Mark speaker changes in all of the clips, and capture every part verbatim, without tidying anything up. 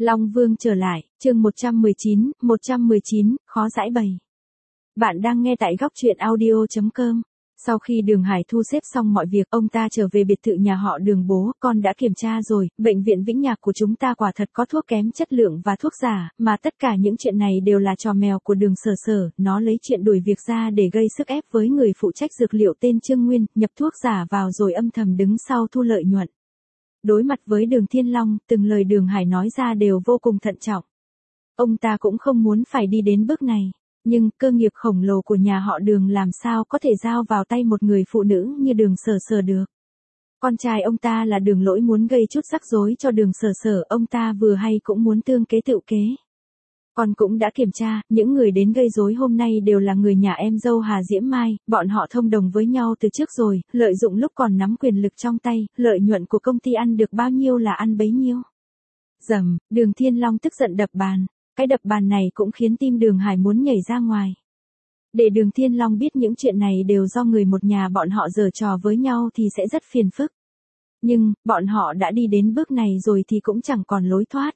Speaker 1: Long Vương trở lại, chương một trăm mười chín, một trăm mười chín, khó giải bày. Bạn đang nghe tại góc truyện audio chấm com. Sau khi Đường Hải thu xếp xong mọi việc, ông ta trở về biệt thự nhà họ Đường bố, con đã kiểm tra rồi, bệnh viện Vĩnh Nhạc của chúng ta quả thật có thuốc kém chất lượng và thuốc giả, mà tất cả những chuyện này đều là trò mèo của Đường Sở Sở, nó lấy chuyện đuổi việc ra để gây sức ép với người phụ trách dược liệu tên Trương Nguyên, nhập thuốc giả vào rồi âm thầm đứng sau thu lợi nhuận. Đối mặt với Đường Thiên Long, từng lời Đường Hải nói ra đều vô cùng thận trọng. Ông ta cũng không muốn phải đi đến bước này, nhưng cơ nghiệp khổng lồ của nhà họ Đường làm sao có thể giao vào tay một người phụ nữ như Đường Sở Sở được. Con trai ông ta là Đường Lỗi muốn gây chút rắc rối cho Đường Sở Sở, ông ta vừa hay cũng muốn tương kế tựu kế. Con cũng đã kiểm tra, những người đến gây rối hôm nay đều là người nhà em dâu Hà Diễm Mai, bọn họ thông đồng với nhau từ trước rồi, lợi dụng lúc còn nắm quyền lực trong tay, lợi nhuận của công ty ăn được bao nhiêu là ăn bấy nhiêu. Rầm, Đường Thiên Long tức giận đập bàn, cái đập bàn này cũng khiến tim Đường Hải muốn nhảy ra ngoài. Để Đường Thiên Long biết những chuyện này đều do người một nhà bọn họ giở trò với nhau thì sẽ rất phiền phức. Nhưng, bọn họ đã đi đến bước này rồi thì cũng chẳng còn lối thoát.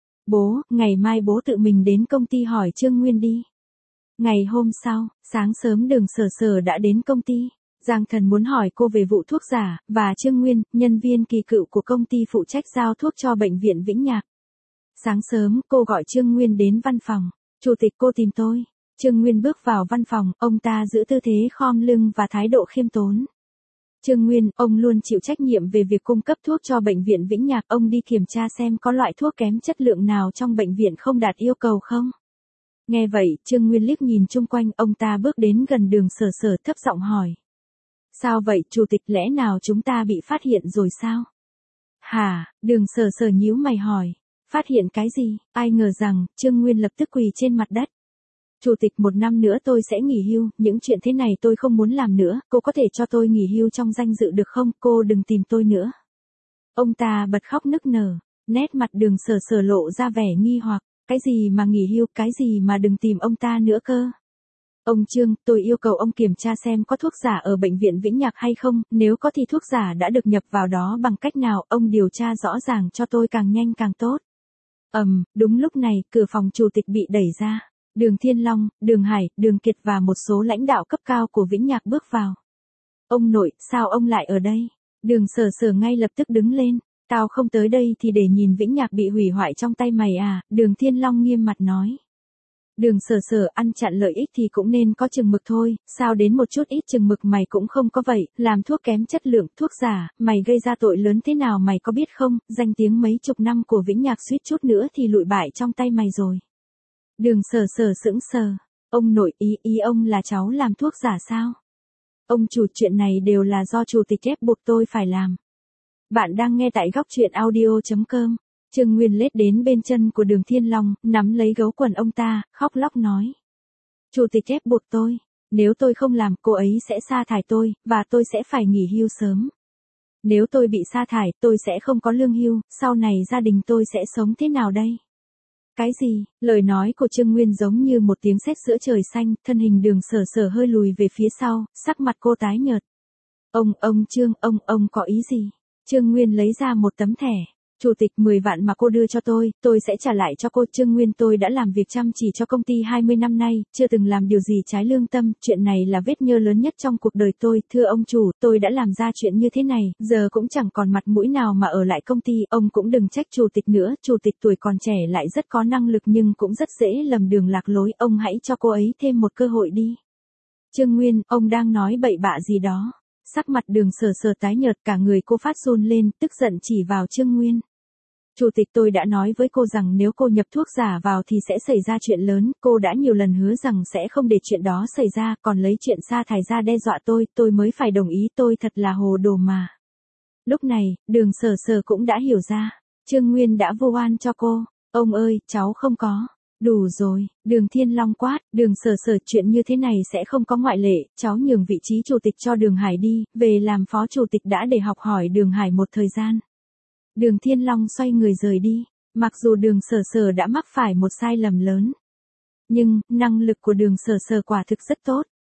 Speaker 1: Bố, ngày mai bố tự mình đến công ty hỏi Trương Nguyên đi. Ngày hôm sau, sáng sớm Đường Sở Sở đã đến công ty. Giang Thần muốn hỏi cô về vụ thuốc giả, và Trương Nguyên, nhân viên kỳ cựu của công ty phụ trách giao thuốc cho bệnh viện Vĩnh Nhạc. Sáng sớm, cô gọi Trương Nguyên đến văn phòng. Chủ tịch, cô tìm tôi. Trương Nguyên bước vào văn phòng, ông ta giữ tư thế khom lưng và thái độ khiêm tốn. Trương Nguyên, ông luôn chịu trách nhiệm về việc cung cấp thuốc cho bệnh viện Vĩnh Nhạc, ông đi kiểm tra xem có loại thuốc kém chất lượng nào trong bệnh viện không đạt yêu cầu không? Nghe vậy, Trương Nguyên liếc nhìn chung quanh, ông ta bước đến gần Đường Sở Sở thấp giọng hỏi. Sao vậy, Chủ tịch, lẽ nào chúng ta bị phát hiện rồi sao? Hả, Đường Sở Sở nhíu mày hỏi. Phát hiện cái gì? Ai ngờ rằng, Trương Nguyên lập tức quỳ trên mặt đất. Chủ tịch, một năm nữa tôi sẽ nghỉ hưu, những chuyện thế này tôi không muốn làm nữa, cô có thể cho tôi nghỉ hưu trong danh dự được không, cô đừng tìm tôi nữa. Ông ta bật khóc nức nở, nét mặt Đường Sở Sở lộ ra vẻ nghi hoặc, cái gì mà nghỉ hưu, cái gì mà đừng tìm ông ta nữa cơ. Ông Trương, tôi yêu cầu ông kiểm tra xem có thuốc giả ở bệnh viện Vĩnh Nhạc hay không, nếu có thì thuốc giả đã được nhập vào đó bằng cách nào, ông điều tra rõ ràng cho tôi càng nhanh càng tốt. Ầm, um, đúng lúc này, cửa phòng chủ tịch bị đẩy ra. Đường Thiên Long, Đường Hải, Đường Kiệt và một số lãnh đạo cấp cao của Vĩnh Nhạc bước vào. Ông nội, sao ông lại ở đây? Đường Sở Sở ngay lập tức đứng lên. Tao không tới đây thì để nhìn Vĩnh Nhạc bị hủy hoại trong tay mày à? Đường Thiên Long nghiêm mặt nói. Đường Sở Sở, ăn chặn lợi ích thì cũng nên có chừng mực thôi, sao đến một chút ít chừng mực mày cũng không có vậy, làm thuốc kém chất lượng, thuốc giả, mày gây ra tội lớn thế nào mày có biết không, danh tiếng mấy chục năm của Vĩnh Nhạc suýt chút nữa thì lụi bại trong tay mày rồi. Đường Sở Sở sững sờ, ông nội, ý ý ông là cháu làm thuốc giả sao? Ông chủ, chuyện này đều là do chủ tịch ép buộc tôi phải làm. Bạn đang nghe tại góc truyện audio chấm com. Trương Nguyên lết đến bên chân của Đường Thiên Long, nắm lấy gấu quần ông ta, khóc lóc nói. Chủ tịch ép buộc tôi, nếu tôi không làm, cô ấy sẽ sa thải tôi, và tôi sẽ phải nghỉ hưu sớm. Nếu tôi bị sa thải, tôi sẽ không có lương hưu, sau này gia đình tôi sẽ sống thế nào đây? Cái gì? Lời nói của Trương Nguyên giống như một tiếng sét giữa trời xanh, thân hình Đường Sở Sở hơi lùi về phía sau, sắc mặt cô tái nhợt. Ông, ông Trương, ông, ông có ý gì? Trương Nguyên lấy ra một tấm thẻ. Chủ tịch, mười vạn mà cô đưa cho tôi, tôi sẽ trả lại cho cô. Trương Nguyên, tôi đã làm việc chăm chỉ cho công ty hai mươi năm nay, chưa từng làm điều gì trái lương tâm, chuyện này là vết nhơ lớn nhất trong cuộc đời tôi. Thưa ông chủ, tôi đã làm ra chuyện như thế này, giờ cũng chẳng còn mặt mũi nào mà ở lại công ty, ông cũng đừng trách chủ tịch nữa, chủ tịch tuổi còn trẻ lại rất có năng lực nhưng cũng rất dễ lầm đường lạc lối, ông hãy cho cô ấy thêm một cơ hội đi. Trương Nguyên, ông đang nói bậy bạ gì đó? Sắc mặt Đường Sở Sở tái nhợt, cả người cô phát run lên, tức giận chỉ vào Trương Nguyên. Chủ tịch, tôi đã nói với cô rằng nếu cô nhập thuốc giả vào thì sẽ xảy ra chuyện lớn, cô đã nhiều lần hứa rằng sẽ không để chuyện đó xảy ra, còn lấy chuyện sa thải ra đe dọa tôi, tôi mới phải đồng ý, tôi thật là hồ đồ mà. Lúc này, Đường Sở Sở cũng đã hiểu ra, Trương Nguyên đã vu oan cho cô. Ông ơi, cháu không có. Đủ rồi, Đường Thiên Long quát, Đường Sở Sở, chuyện như thế này sẽ không có ngoại lệ, cháu nhường vị trí chủ tịch cho Đường Hải đi, về làm phó chủ tịch đã để học hỏi Đường Hải một thời gian. Đường Thiên Long xoay người rời đi, mặc dù Đường Sở Sở đã mắc phải một sai lầm lớn. Nhưng, năng lực của Đường Sở Sở quả thực rất tốt.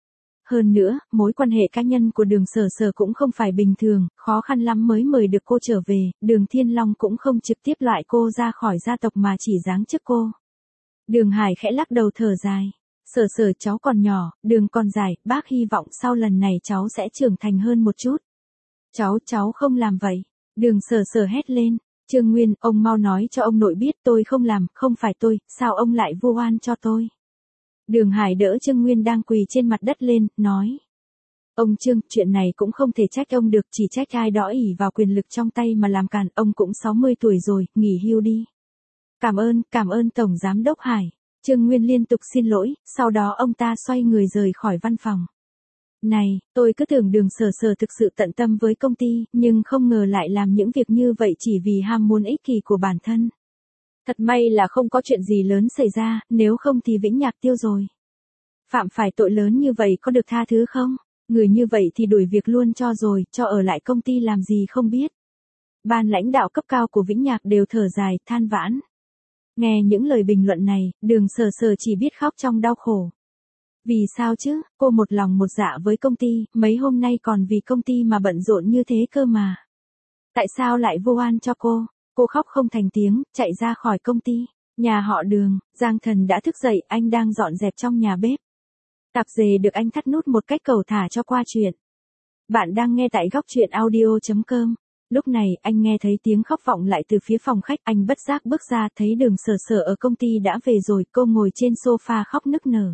Speaker 1: Hơn nữa, mối quan hệ cá nhân của đường Sở Sở cũng không phải bình thường, khó khăn lắm mới mời được cô trở về, đường Thiên Long cũng không trực tiếp loại cô ra khỏi gia tộc mà chỉ giáng chức cô. Đường Hải khẽ lắc đầu thở dài. Sở Sở cháu còn nhỏ, đường còn dài, bác hy vọng sau lần này cháu sẽ trưởng thành hơn một chút. Cháu, cháu không làm vậy. Đường Sở Sở hét lên. Trương Nguyên, ông mau nói cho ông nội biết tôi không làm, không phải tôi, sao ông lại vu oan cho tôi. Đường Hải đỡ Trương Nguyên đang quỳ trên mặt đất lên, nói. Ông Trương, chuyện này cũng không thể trách ông được, chỉ trách ai đó ỷ vào quyền lực trong tay mà làm càn, ông cũng sáu mươi tuổi rồi, nghỉ hưu đi. Cảm ơn, cảm ơn Tổng Giám Đốc Hải. Trương Nguyên liên tục xin lỗi, sau đó ông ta xoay người rời khỏi văn phòng. Này, tôi cứ tưởng đường Sở Sở thực sự tận tâm với công ty, nhưng không ngờ lại làm những việc như vậy chỉ vì ham muốn ích kỷ của bản thân. Thật may là không có chuyện gì lớn xảy ra, nếu không thì Vĩnh Nhạc tiêu rồi. Phạm phải tội lớn như vậy có được tha thứ không? Người như vậy thì đuổi việc luôn cho rồi, cho ở lại công ty làm gì không biết. Ban lãnh đạo cấp cao của Vĩnh Nhạc đều thở dài, than vãn. Nghe những lời bình luận này, đường Sở Sở chỉ biết khóc trong đau khổ. Vì sao chứ, cô một lòng một dạ với công ty, mấy hôm nay còn vì công ty mà bận rộn như thế cơ mà. Tại sao lại vô oan cho cô? Cô khóc không thành tiếng, chạy ra khỏi công ty. Nhà họ Đường, Giang Thần đã thức dậy, anh đang dọn dẹp trong nhà bếp. Tạp dề được anh thắt nút một cách cầu thả cho qua chuyện. Bạn đang nghe tại góc truyện audio chấm com. Lúc này, anh nghe thấy tiếng khóc vọng lại từ phía phòng khách, anh bất giác bước ra, thấy đường Sở Sở ở công ty đã về rồi, cô ngồi trên sofa khóc nức nở.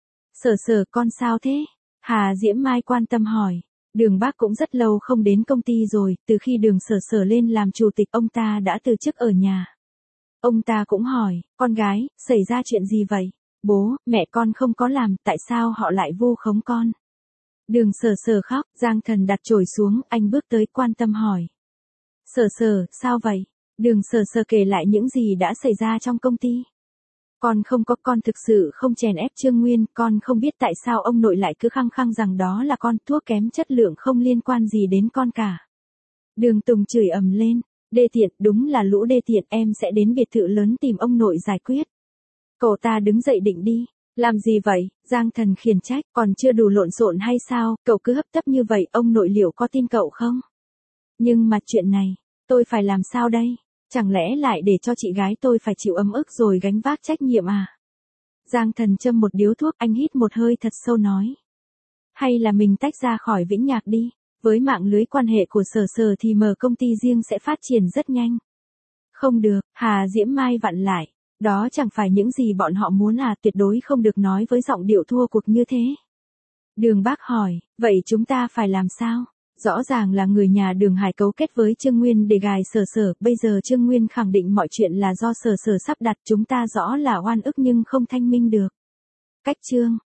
Speaker 1: Sở Sở, con sao thế? Hà Diễm Mai quan tâm hỏi. Đường bác cũng rất lâu không đến công ty rồi, từ khi đường Sở Sở lên làm chủ tịch ông ta đã từ chức ở nhà. Ông ta cũng hỏi, con gái, xảy ra chuyện gì vậy? Bố, mẹ con không có làm, tại sao họ lại vu khống con? Đường Sở Sở khóc, Giang Thần đặt chổi xuống, anh bước tới quan tâm hỏi. Sở Sở, sao vậy? Đường Sở Sở kể lại những gì đã xảy ra trong công ty. Con không có, con thực sự không chèn ép Trương Nguyên, con không biết tại sao ông nội lại cứ khăng khăng rằng đó là con, thuốc kém chất lượng không liên quan gì đến con cả. Đường Tùng chửi ầm lên, đê tiện, đúng là lũ đê tiện, em sẽ đến biệt thự lớn tìm ông nội giải quyết. Cậu ta đứng dậy định đi. Làm gì vậy? Giang Thần khiển trách, còn chưa đủ lộn xộn hay sao, cậu cứ hấp tấp như vậy, ông nội liệu có tin cậu không? Nhưng mà chuyện này, tôi phải làm sao đây? Chẳng lẽ lại để cho chị gái tôi phải chịu ấm ức rồi gánh vác trách nhiệm à? Giang Thần châm một điếu thuốc, anh hít một hơi thật sâu nói. Hay là mình tách ra khỏi Vĩnh Nhạc đi, với mạng lưới quan hệ của Sở Sở thì mở công ty riêng sẽ phát triển rất nhanh. Không được, Hà Diễm Mai vặn lại. Đó chẳng phải những gì bọn họ muốn à, tuyệt đối không được nói với giọng điệu thua cuộc như thế. Đường Bác hỏi, vậy chúng ta phải làm sao? Rõ ràng là người nhà Đường Hải cấu kết với Trương Nguyên để gài Sở Sở, bây giờ Trương Nguyên khẳng định mọi chuyện là do Sở Sở sắp đặt, chúng ta rõ là oan ức nhưng không thanh minh được. Cách Trương,